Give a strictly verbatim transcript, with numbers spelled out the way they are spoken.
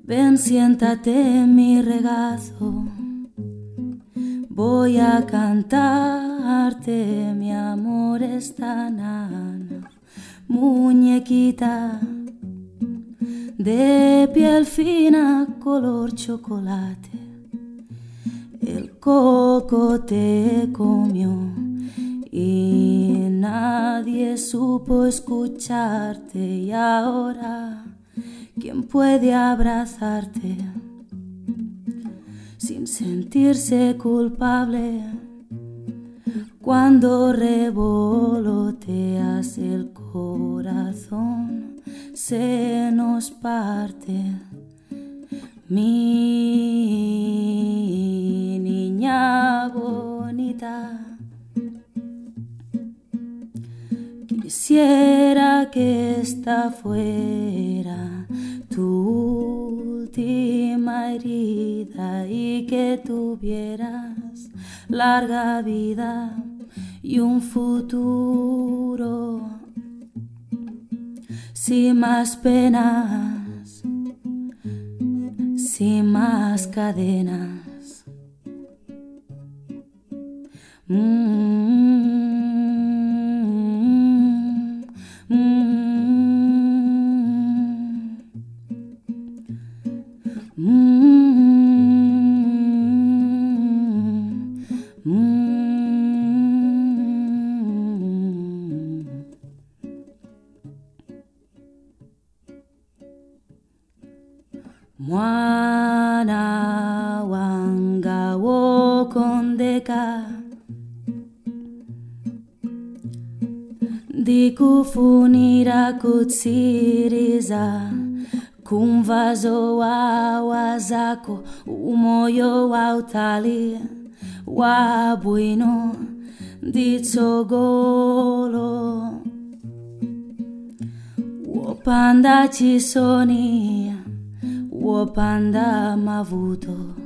Ven, siéntate en mi regazo. Voy a cantarte, mi amor, esta nana, muñequita de piel fina, color chocolate. El coco te comió y nadie supo escucharte. Y ahora, ¿quién puede abrazarte sin sentirse culpable cuando revoloteas el corazón? Se nos parte. Mi niña bonita, quisiera que esta fuera tu última herida y que tuvieras larga vida y un futuro sin más penas, sin más cadenas. Mm. Mwana wanga wokondeka ndikufunira kutsiriza kumvazo wawa zako umoyo wautali wabwino nditsogolo wopanda chisoni wopanda mavuto.